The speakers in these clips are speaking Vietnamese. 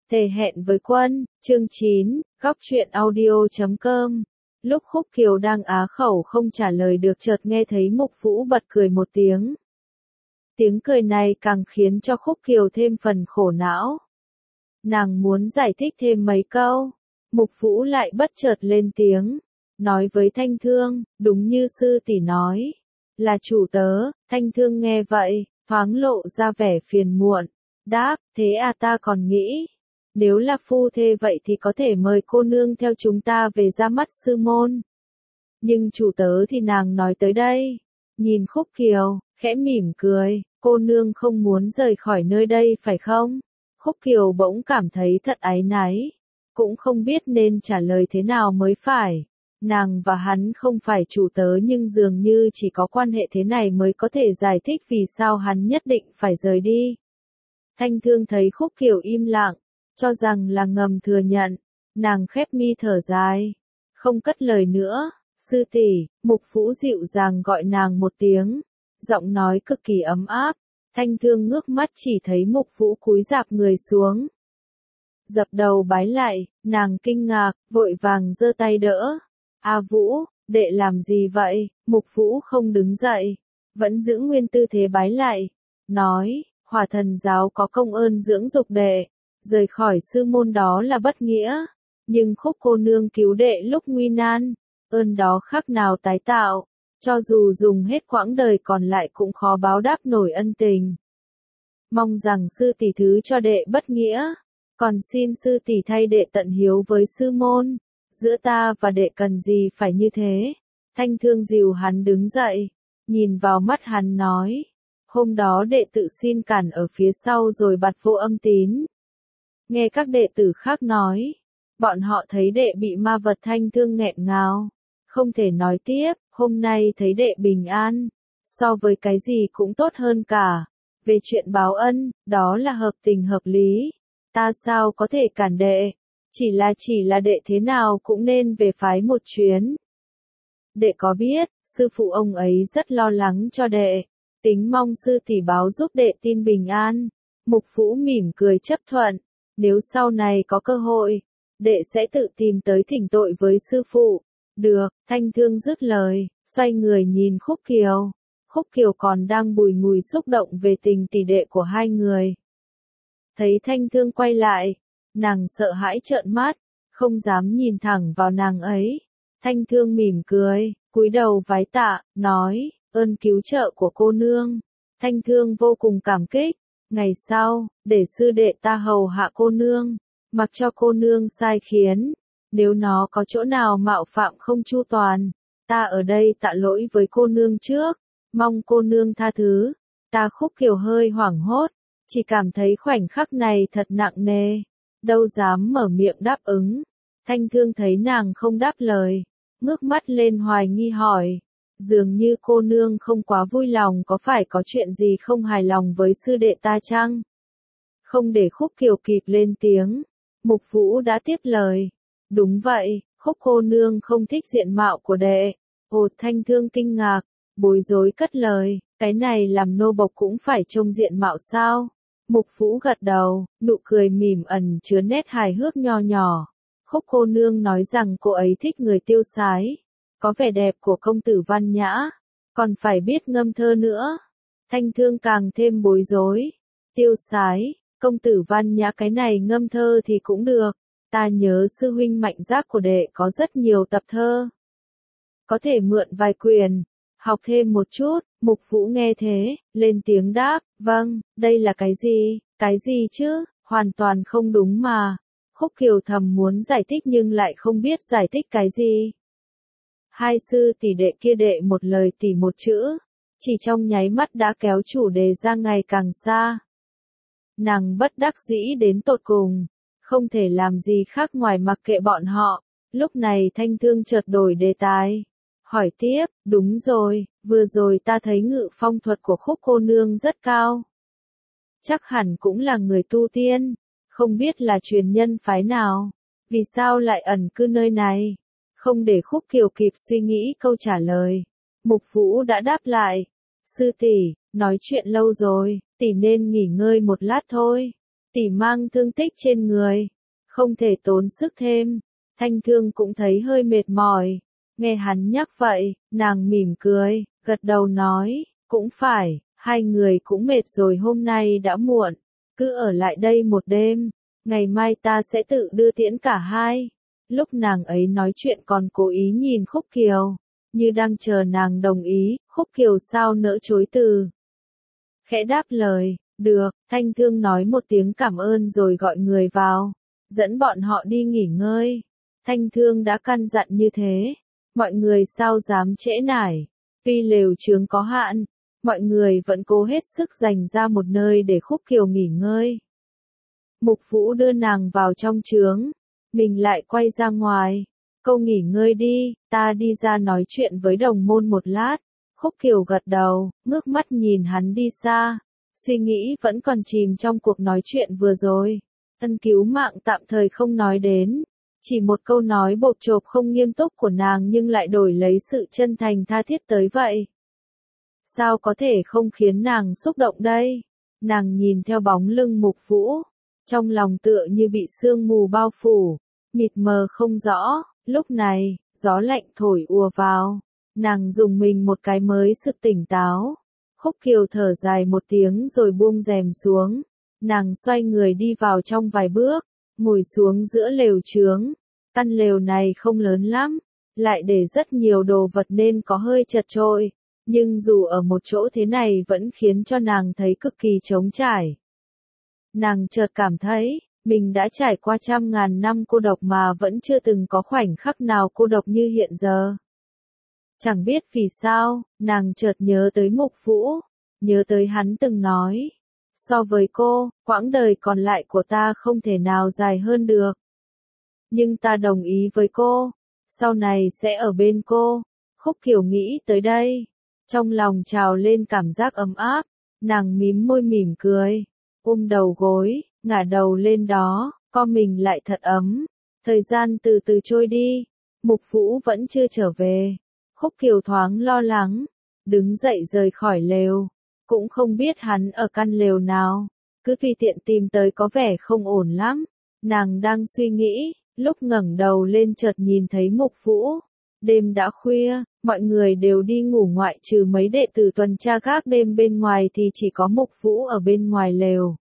Thề hẹn với quân, chương 9, góc truyện audio.com. Lúc Khúc Kiều đang á khẩu không trả lời được chợt nghe thấy Mục Vũ bật cười một tiếng. Tiếng cười này càng khiến cho Khúc Kiều thêm phần khổ não. Nàng muốn giải thích thêm mấy câu. Mục Vũ lại bất chợt lên tiếng. Nói với Thanh Thương, đúng như sư tỷ nói. Là chủ tớ. Thanh Thương nghe vậy, thoáng lộ ra vẻ phiền muộn. Đáp, thế à, ta còn nghĩ. Nếu là phu thê vậy thì có thể mời cô nương theo chúng ta về ra mắt sư môn. Nhưng chủ tớ thì nàng nói tới đây. Nhìn Khúc Kiều, khẽ mỉm cười, cô nương không muốn rời khỏi nơi đây phải không? Khúc Kiều bỗng cảm thấy thật áy náy. Cũng không biết nên trả lời thế nào mới phải. Nàng và hắn không phải chủ tớ nhưng dường như chỉ có quan hệ thế này mới có thể giải thích vì sao hắn nhất định phải rời đi. Thanh Thương thấy Khúc Kiều im lặng, cho rằng là ngầm thừa nhận, nàng khép mi thở dài, không cất lời nữa. Sư tỷ, Mục Vũ dịu dàng gọi nàng một tiếng, giọng nói cực kỳ ấm áp. Thanh Thương ngước mắt chỉ thấy Mục Vũ cúi rạp người xuống, dập đầu bái lại, nàng kinh ngạc, vội vàng giơ tay đỡ. A Vũ, đệ làm gì vậy? Mục Vũ không đứng dậy, vẫn giữ nguyên tư thế bái lại, nói, Hỏa Thần giáo có công ơn dưỡng dục đệ. Rời khỏi sư môn đó là bất nghĩa, nhưng Khúc cô nương cứu đệ lúc nguy nan, ơn đó khác nào tái tạo, cho dù dùng hết quãng đời còn lại cũng khó báo đáp nổi ân tình. Mong rằng sư tỷ thứ cho đệ bất nghĩa, còn xin sư tỷ thay đệ tận hiếu với sư môn, giữa ta và đệ cần gì phải như thế. Thanh Thương dìu hắn đứng dậy, nhìn vào mắt hắn nói, hôm đó đệ tự xin cản ở phía sau rồi bặt vô âm tín. Nghe các đệ tử khác nói, bọn họ thấy đệ bị ma vật. Thanh Thương nghẹn ngào, không thể nói tiếp. Hôm nay thấy đệ bình an, so với cái gì cũng tốt hơn cả. Về chuyện báo ân, đó là hợp tình hợp lý, ta sao có thể cản đệ, chỉ là đệ thế nào cũng nên về phái một chuyến. Đệ có biết, sư phụ ông ấy rất lo lắng cho đệ, tính mong sư tỷ báo giúp đệ tin bình an. Mục Vũ mỉm cười chấp thuận. Nếu sau này có cơ hội, đệ sẽ tự tìm tới thỉnh tội với sư phụ. Được, Thanh Thương dứt lời, xoay người nhìn Khúc Kiều. Khúc Kiều còn đang bùi ngùi xúc động về tình tỷ đệ của hai người. Thấy Thanh Thương quay lại, nàng sợ hãi trợn mắt, không dám nhìn thẳng vào nàng ấy. Thanh Thương mỉm cười, cúi đầu vái tạ, nói, ơn cứu trợ của cô nương. Thanh Thương vô cùng cảm kích. Ngày sau, để sư đệ ta hầu hạ cô nương, mặc cho cô nương sai khiến. Nếu nó có chỗ nào mạo phạm không chu toàn, ta ở đây tạ lỗi với cô nương trước, mong cô nương tha thứ. Ta Khúc Kiều hơi hoảng hốt, chỉ cảm thấy khoảnh khắc này thật nặng nề, đâu dám mở miệng đáp ứng. Thanh Thương thấy nàng không đáp lời, ngước mắt lên hoài nghi hỏi. Dường như cô nương không quá vui lòng, có phải có chuyện gì không hài lòng với sư đệ ta chăng? Không để Khúc Kiều kịp lên tiếng, Mục Vũ đã tiếp lời. Đúng vậy, Khúc cô nương không thích diện mạo của đệ. Ồ, Thanh Thương kinh ngạc, bối rối cất lời, cái này làm nô bộc cũng phải trông diện mạo sao? Mục Vũ gật đầu, nụ cười mỉm ẩn chứa nét hài hước nho nhỏ. Khúc cô nương nói rằng cô ấy thích người tiêu sái, có vẻ đẹp của công tử văn nhã, còn phải biết ngâm thơ nữa. Thanh Thương càng thêm bối rối. Tiêu sái, công tử văn nhã, cái này ngâm thơ thì cũng được. Ta nhớ sư huynh Mạnh Giác của đệ có rất nhiều tập thơ. Có thể mượn vài quyển, học thêm một chút. Mục Vũ nghe thế, lên tiếng đáp, vâng, đây là cái gì chứ, hoàn toàn không đúng mà. Khúc Kiều thầm muốn giải thích nhưng lại không biết giải thích cái gì. Hai sư tỷ đệ kia đệ một lời tỷ một chữ, chỉ trong nháy mắt đã kéo chủ đề ra ngày càng xa. Nàng bất đắc dĩ đến tột cùng, không thể làm gì khác ngoài mặc kệ bọn họ. Lúc này Thanh Thương chợt đổi đề tài, hỏi tiếp, đúng rồi, vừa rồi ta thấy ngự phong thuật của Khúc cô nương rất cao. Chắc hẳn cũng là người tu tiên, không biết là truyền nhân phái nào, vì sao lại ẩn cư nơi này. Không để Khúc Kiều kịp suy nghĩ câu trả lời, Mục Vũ đã đáp lại, sư tỷ, nói chuyện lâu rồi, tỷ nên nghỉ ngơi một lát thôi. Tỷ mang thương tích trên người, không thể tốn sức thêm. Thanh Thương cũng thấy hơi mệt mỏi. Nghe hắn nhắc vậy, nàng mỉm cười, gật đầu nói, cũng phải, hai người cũng mệt rồi, hôm nay đã muộn, cứ ở lại đây một đêm, ngày mai ta sẽ tự đưa tiễn cả hai. Lúc nàng ấy nói chuyện còn cố ý nhìn Khúc Kiều, như đang chờ nàng đồng ý. Khúc Kiều sao nỡ chối từ. Khẽ đáp lời, được. Thanh Thương nói một tiếng cảm ơn rồi gọi người vào, dẫn bọn họ đi nghỉ ngơi. Thanh Thương đã căn dặn như thế, mọi người sao dám trễ nải. Tuy lều chướng có hạn, mọi người vẫn cố hết sức dành ra một nơi để Khúc Kiều nghỉ ngơi. Mục Vũ đưa nàng vào trong chướng, mình lại quay ra ngoài. Cô nghỉ ngơi đi, ta đi ra nói chuyện với đồng môn một lát. Khúc Kiều gật đầu, ngước mắt nhìn hắn đi xa, suy nghĩ vẫn còn chìm trong cuộc nói chuyện vừa rồi. Ân cứu mạng tạm thời không nói đến, chỉ một câu nói bộp chộp không nghiêm túc của nàng nhưng lại đổi lấy sự chân thành tha thiết tới vậy. Sao có thể không khiến nàng xúc động đây? Nàng nhìn theo bóng lưng Mục Vũ, trong lòng tựa như bị sương mù bao phủ, mịt mờ không rõ. Lúc này, gió lạnh thổi ùa vào, nàng dùng mình một cái mới sực tỉnh táo. Khúc Kiều thở dài một tiếng rồi buông rèm xuống, nàng xoay người đi vào trong vài bước, ngồi xuống giữa lều chướng. Căn lều này không lớn lắm, lại để rất nhiều đồ vật nên có hơi chật chội, nhưng dù ở một chỗ thế này vẫn khiến cho nàng thấy cực kỳ trống trải. Nàng chợt cảm thấy, mình đã trải qua trăm ngàn năm cô độc mà vẫn chưa từng có khoảnh khắc nào cô độc như hiện giờ. Chẳng biết vì sao, nàng chợt nhớ tới Mục Vũ, nhớ tới hắn từng nói, so với cô, quãng đời còn lại của ta không thể nào dài hơn được. Nhưng ta đồng ý với cô, sau này sẽ ở bên cô. Khúc Kiều nghĩ tới đây, trong lòng trào lên cảm giác ấm áp, nàng mím môi mỉm cười, ôm đầu gối, ngả đầu lên đó, co mình lại thật ấm. Thời gian từ từ trôi đi, Mục Vũ vẫn chưa trở về. Khúc Kiều thoáng lo lắng, đứng dậy rời khỏi lều, cũng không biết hắn ở căn lều nào, cứ tùy tiện tìm tới có vẻ không ổn lắm. Nàng đang suy nghĩ, lúc ngẩng đầu lên chợt nhìn thấy Mục Vũ. Đêm đã khuya, mọi người đều đi ngủ ngoại trừ mấy đệ tử tuần tra gác đêm bên ngoài thì chỉ có Mục Vũ ở bên ngoài lều.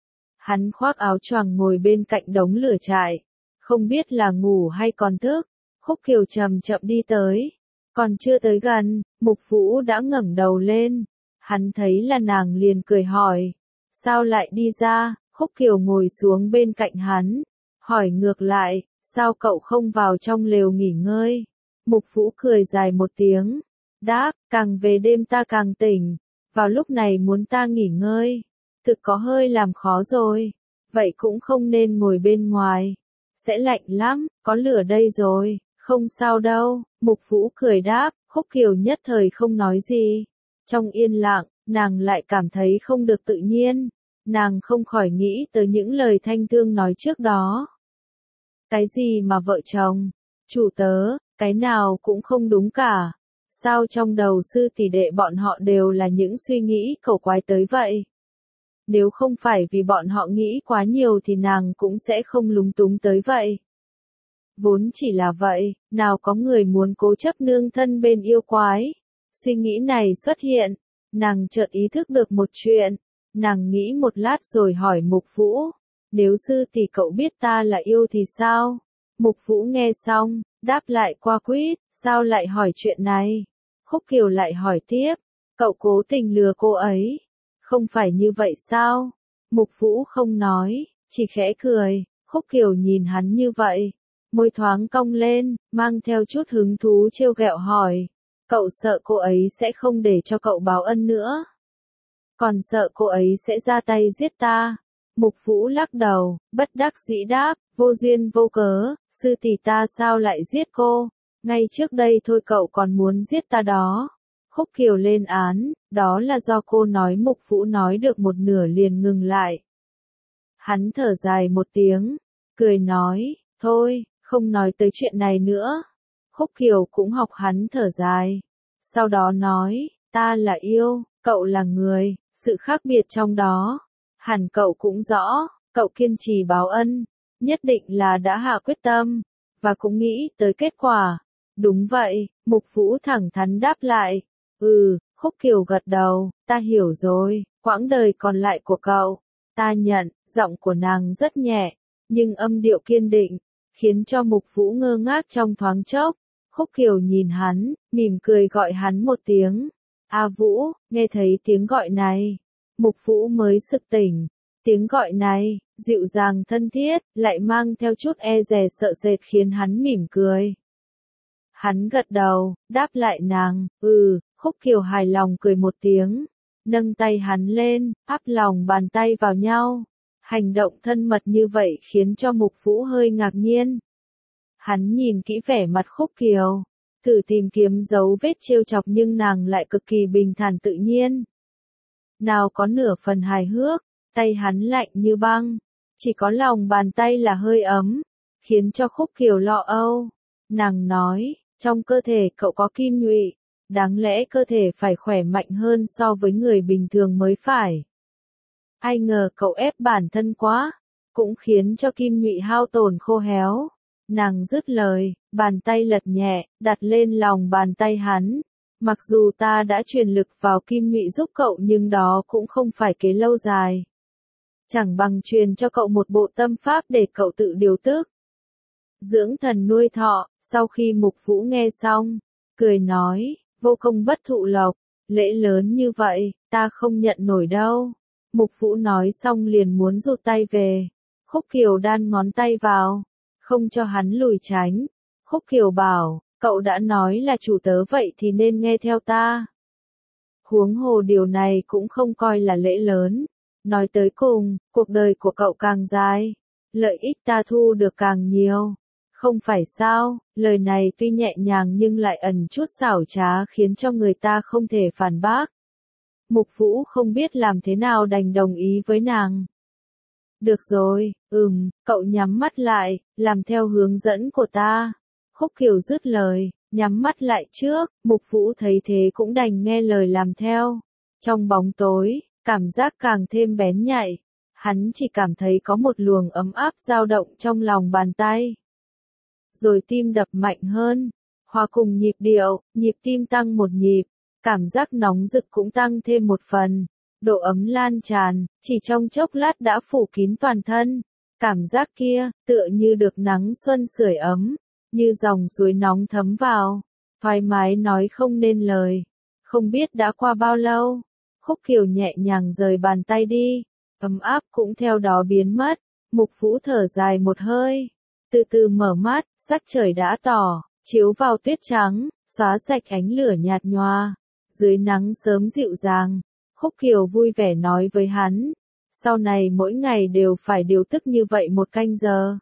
Hắn khoác áo choàng ngồi bên cạnh đống lửa trại, không biết là ngủ hay còn thức. Khúc Kiều chậm chậm đi tới, còn chưa tới gần, Mục Vũ đã ngẩng đầu lên. Hắn thấy là nàng liền cười hỏi, sao lại đi ra? Khúc Kiều ngồi xuống bên cạnh hắn, hỏi ngược lại, sao cậu không vào trong lều nghỉ ngơi? Mục Vũ cười dài một tiếng, đáp, càng về đêm ta càng tỉnh, vào lúc này muốn ta nghỉ ngơi, thực có hơi làm khó rồi, vậy cũng không nên ngồi bên ngoài, sẽ lạnh lắm, có lửa đây rồi, không sao đâu. Mục Vũ cười đáp. Khúc Kiều nhất thời không nói gì. Trong yên lặng, nàng lại cảm thấy không được tự nhiên, nàng không khỏi nghĩ tới những lời Thanh Thương nói trước đó. Cái gì mà vợ chồng, chủ tớ, cái nào cũng không đúng cả. Sao trong đầu sư tỷ đệ bọn họ đều là những suy nghĩ cầu quái tới vậy? Nếu không phải vì bọn họ nghĩ quá nhiều thì nàng cũng sẽ không lúng túng tới vậy. Vốn chỉ là vậy, nào có người muốn cố chấp nương thân bên yêu quái. Suy nghĩ này xuất hiện, nàng chợt ý thức được một chuyện. Nàng nghĩ một lát rồi hỏi Mục Vũ, nếu sư tỷ cậu biết ta là yêu thì sao? Mục Vũ nghe xong, đáp lại qua quýt, sao lại hỏi chuyện này? Khúc Kiều lại hỏi tiếp, cậu cố tình lừa cô ấy, không phải như vậy sao? Mục Vũ không nói, chỉ khẽ cười. Khúc Kiều nhìn hắn như vậy, môi thoáng cong lên, mang theo chút hứng thú trêu ghẹo hỏi, cậu sợ cô ấy sẽ không để cho cậu báo ân nữa? Còn sợ cô ấy sẽ ra tay giết ta? Mục Vũ lắc đầu, bất đắc dĩ đáp, vô duyên vô cớ, sư tỷ ta sao lại giết cô? Ngay trước đây thôi cậu còn muốn giết ta đó. Khúc Kiều lên án, đó là do cô nói. Mục Vũ nói được một nửa liền ngừng lại. Hắn thở dài một tiếng, cười nói, thôi, không nói tới chuyện này nữa. Khúc Kiều cũng học hắn thở dài. Sau đó nói, ta là yêu, cậu là người, sự khác biệt trong đó, hẳn cậu cũng rõ. cậu kiên trì báo ân, nhất định là đã hạ quyết tâm, và cũng nghĩ tới kết quả. Đúng vậy, Mục Vũ thẳng thắn đáp lại. Khúc Kiều gật đầu, ta hiểu rồi, quãng đời còn lại của cậu, ta nhận, giọng của nàng rất nhẹ, nhưng âm điệu kiên định, khiến cho Mục Vũ ngơ ngác trong thoáng chốc. Khúc Kiều nhìn hắn, mỉm cười gọi hắn một tiếng. A Vũ, nghe thấy tiếng gọi này. Mục Vũ mới sực tỉnh. Tiếng gọi này, dịu dàng thân thiết, lại mang theo chút e dè sợ sệt khiến hắn mỉm cười. Hắn gật đầu, đáp lại nàng, Khúc Kiều hài lòng cười một tiếng. Nâng tay hắn lên, áp lòng bàn tay vào nhau. Hành động thân mật như vậy khiến cho Mục Vũ hơi ngạc nhiên. Hắn nhìn kỹ vẻ mặt Khúc Kiều, thử tìm kiếm dấu vết trêu chọc nhưng nàng lại cực kỳ bình thản tự nhiên. Nào có nửa phần hài hước, tay hắn lạnh như băng, chỉ có lòng bàn tay là hơi ấm, khiến cho Khúc Kiều lo âu. Nàng nói, trong cơ thể cậu có kim nhụy, đáng lẽ cơ thể phải khỏe mạnh hơn so với người bình thường mới phải. Ai ngờ cậu ép bản thân quá, cũng khiến cho kim nhụy hao tổn khô héo. Nàng dứt lời, bàn tay lật nhẹ, đặt lên lòng bàn tay hắn. Mặc dù ta đã truyền lực vào kim nhụy giúp cậu nhưng đó cũng không phải kế lâu dài. Chẳng bằng truyền cho cậu một bộ tâm pháp để cậu tự điều tức. Dưỡng thần nuôi thọ, sau khi Mục Vũ nghe xong, cười nói, vô công bất thụ lộc, lễ lớn như vậy, ta không nhận nổi đâu. Mục Vũ nói xong liền muốn rụt tay về. Khúc Kiều đan ngón tay vào, không cho hắn lùi tránh. Khúc Kiều bảo, cậu đã nói là chủ tớ vậy thì nên nghe theo ta. Huống hồ điều này cũng không coi là lễ lớn. Nói tới cùng, cuộc đời của cậu càng dài, lợi ích ta thu được càng nhiều. Không phải sao, lời này tuy nhẹ nhàng nhưng lại ẩn chút xảo trá khiến cho người ta không thể phản bác. Mục Vũ không biết làm thế nào đành đồng ý với nàng. Được rồi, cậu nhắm mắt lại, làm theo hướng dẫn của ta. Khúc Kiều dứt lời, nhắm mắt lại trước, Mục Vũ thấy thế cũng đành nghe lời làm theo. Trong bóng tối, cảm giác càng thêm bén nhạy, hắn chỉ cảm thấy có một luồng ấm áp dao động trong lòng bàn tay. Rồi tim đập mạnh hơn, hòa cùng nhịp điệu, nhịp tim tăng một nhịp, cảm giác nóng rực cũng tăng thêm một phần. Độ ấm lan tràn, chỉ trong chốc lát đã phủ kín toàn thân. Cảm giác kia, tựa như được nắng xuân sưởi ấm, như dòng suối nóng thấm vào, thoải mái nói không nên lời. Không biết đã qua bao lâu, Khúc Kiều nhẹ nhàng rời bàn tay đi, ấm áp cũng theo đó biến mất. Mục Vũ thở dài một hơi, từ từ mở mắt, sắc trời đã tỏ, chiếu vào tuyết trắng, xóa sạch ánh lửa nhạt nhòa. Dưới nắng sớm dịu dàng, Khúc Kiều vui vẻ nói với hắn, sau này mỗi ngày đều phải điều tức như vậy 1 canh giờ.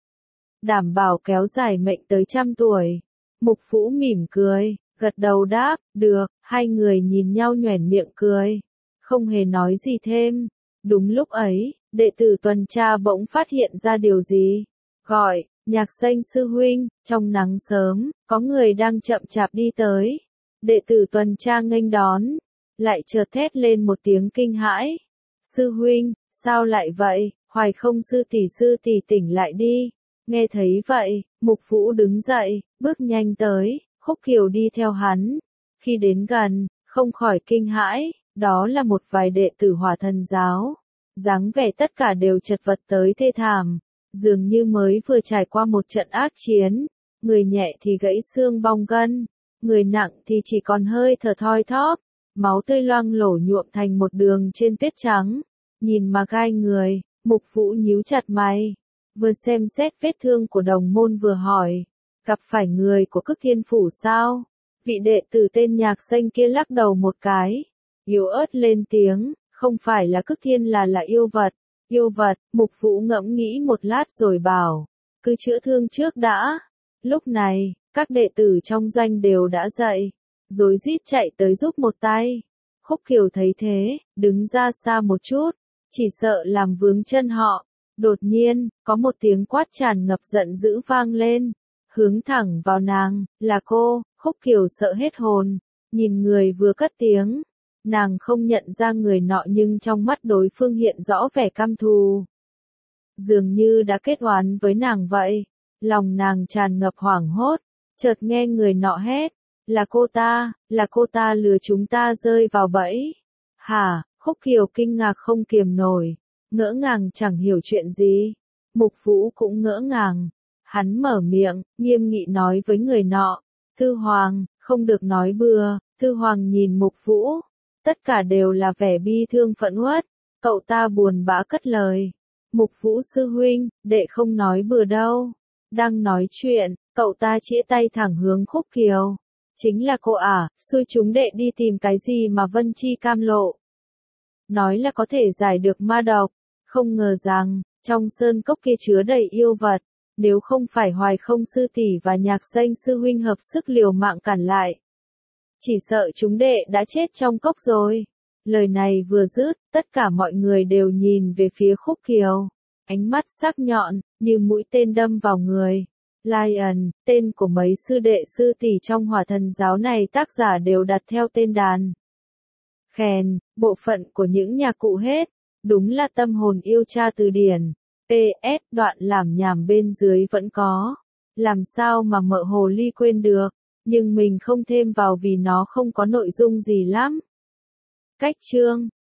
Đảm bảo kéo dài mệnh tới 100 tuổi. Mục Vũ mỉm cười, gật đầu đáp, được, hai người nhìn nhau nhoẻn miệng cười, không hề nói gì thêm. Đúng lúc ấy, đệ tử tuần tra bỗng phát hiện ra điều gì. Gọi, Nhạc Xanh sư huynh, trong nắng sớm, có người đang chậm chạp đi tới. Đệ tử tuần tra nghênh đón, lại chợt thét lên một tiếng kinh hãi. Sư huynh, sao lại vậy, Hoài Không sư tỷ tỉnh lại đi. Nghe thấy vậy, Mục Vũ đứng dậy, bước nhanh tới, Khúc Kiều đi theo hắn. Khi đến gần, không khỏi kinh hãi, đó là một vài đệ tử Hỏa Thần giáo. Dáng vẻ tất cả đều chật vật tới thê thảm, dường như mới vừa trải qua một trận ác chiến. Người nhẹ thì gãy xương bong gân, người nặng thì chỉ còn hơi thở thoi thóp. Máu tươi loang lổ nhuộm thành một đường trên tuyết trắng. Nhìn mà gai người, Mục Vũ nhíu chặt mày. Vừa xem xét vết thương của đồng môn vừa hỏi, gặp phải người của Cực Thiên Phủ sao? Vị đệ tử tên Nhạc Xanh kia lắc đầu một cái, yếu ớt lên tiếng, không phải là Cực Thiên là yêu vật. Yêu vật, Mục Vũ ngẫm nghĩ một lát rồi bảo, cứ chữa thương trước đã. Lúc này, các đệ tử trong doanh đều đã dậy, rối rít chạy tới giúp một tay. Khúc Kiều thấy thế, đứng ra xa một chút, chỉ sợ làm vướng chân họ. Đột nhiên, có một tiếng quát tràn ngập giận dữ vang lên, hướng thẳng vào nàng, là cô. Khúc Kiều sợ hết hồn, nhìn người vừa cất tiếng. Nàng không nhận ra người nọ nhưng trong mắt đối phương hiện rõ vẻ căm thù. dường như đã kết oán với nàng vậy. Lòng nàng tràn ngập hoảng hốt, chợt nghe người nọ hét, là cô ta lừa chúng ta rơi vào bẫy. Hả? Khúc Kiều kinh ngạc không kiềm nổi, ngỡ ngàng chẳng hiểu chuyện gì. Mục Vũ cũng ngỡ ngàng, hắn mở miệng, nghiêm nghị nói với người nọ, Thư Hoàng, không được nói bừa. Thư Hoàng nhìn Mục Vũ, tất cả đều là vẻ bi thương phẫn uất, cậu ta buồn bã cất lời. Mục Vũ sư huynh, đệ không nói bừa đâu. Đang nói chuyện, cậu ta chĩa tay thẳng hướng Khúc Kiều. Chính là cô à, xui chúng đệ đi tìm cái gì mà Vân Chi cam lộ. Nói là có thể giải được ma độc, không ngờ rằng, trong sơn cốc kia chứa đầy yêu vật, nếu không phải Hoài Không sư tỷ và Nhạc Danh sư huynh hợp sức liều mạng cản lại. Chỉ sợ chúng đệ đã chết trong cốc rồi. Lời này vừa dứt, tất cả mọi người đều nhìn về phía Khúc Kiều. Ánh mắt sắc nhọn, như mũi tên đâm vào người. Lion, tên của mấy sư đệ sư tỷ trong Hỏa Thần giáo này tác giả đều đặt theo tên đàn. Khen, bộ phận của những nhạc cụ hết. Đúng là tâm hồn yêu tra từ điển. PS, đoạn làm nhảm bên dưới vẫn có. Làm sao mà mợ hồ ly quên được. Nhưng mình không thêm vào vì nó không có nội dung gì lắm. Cách chương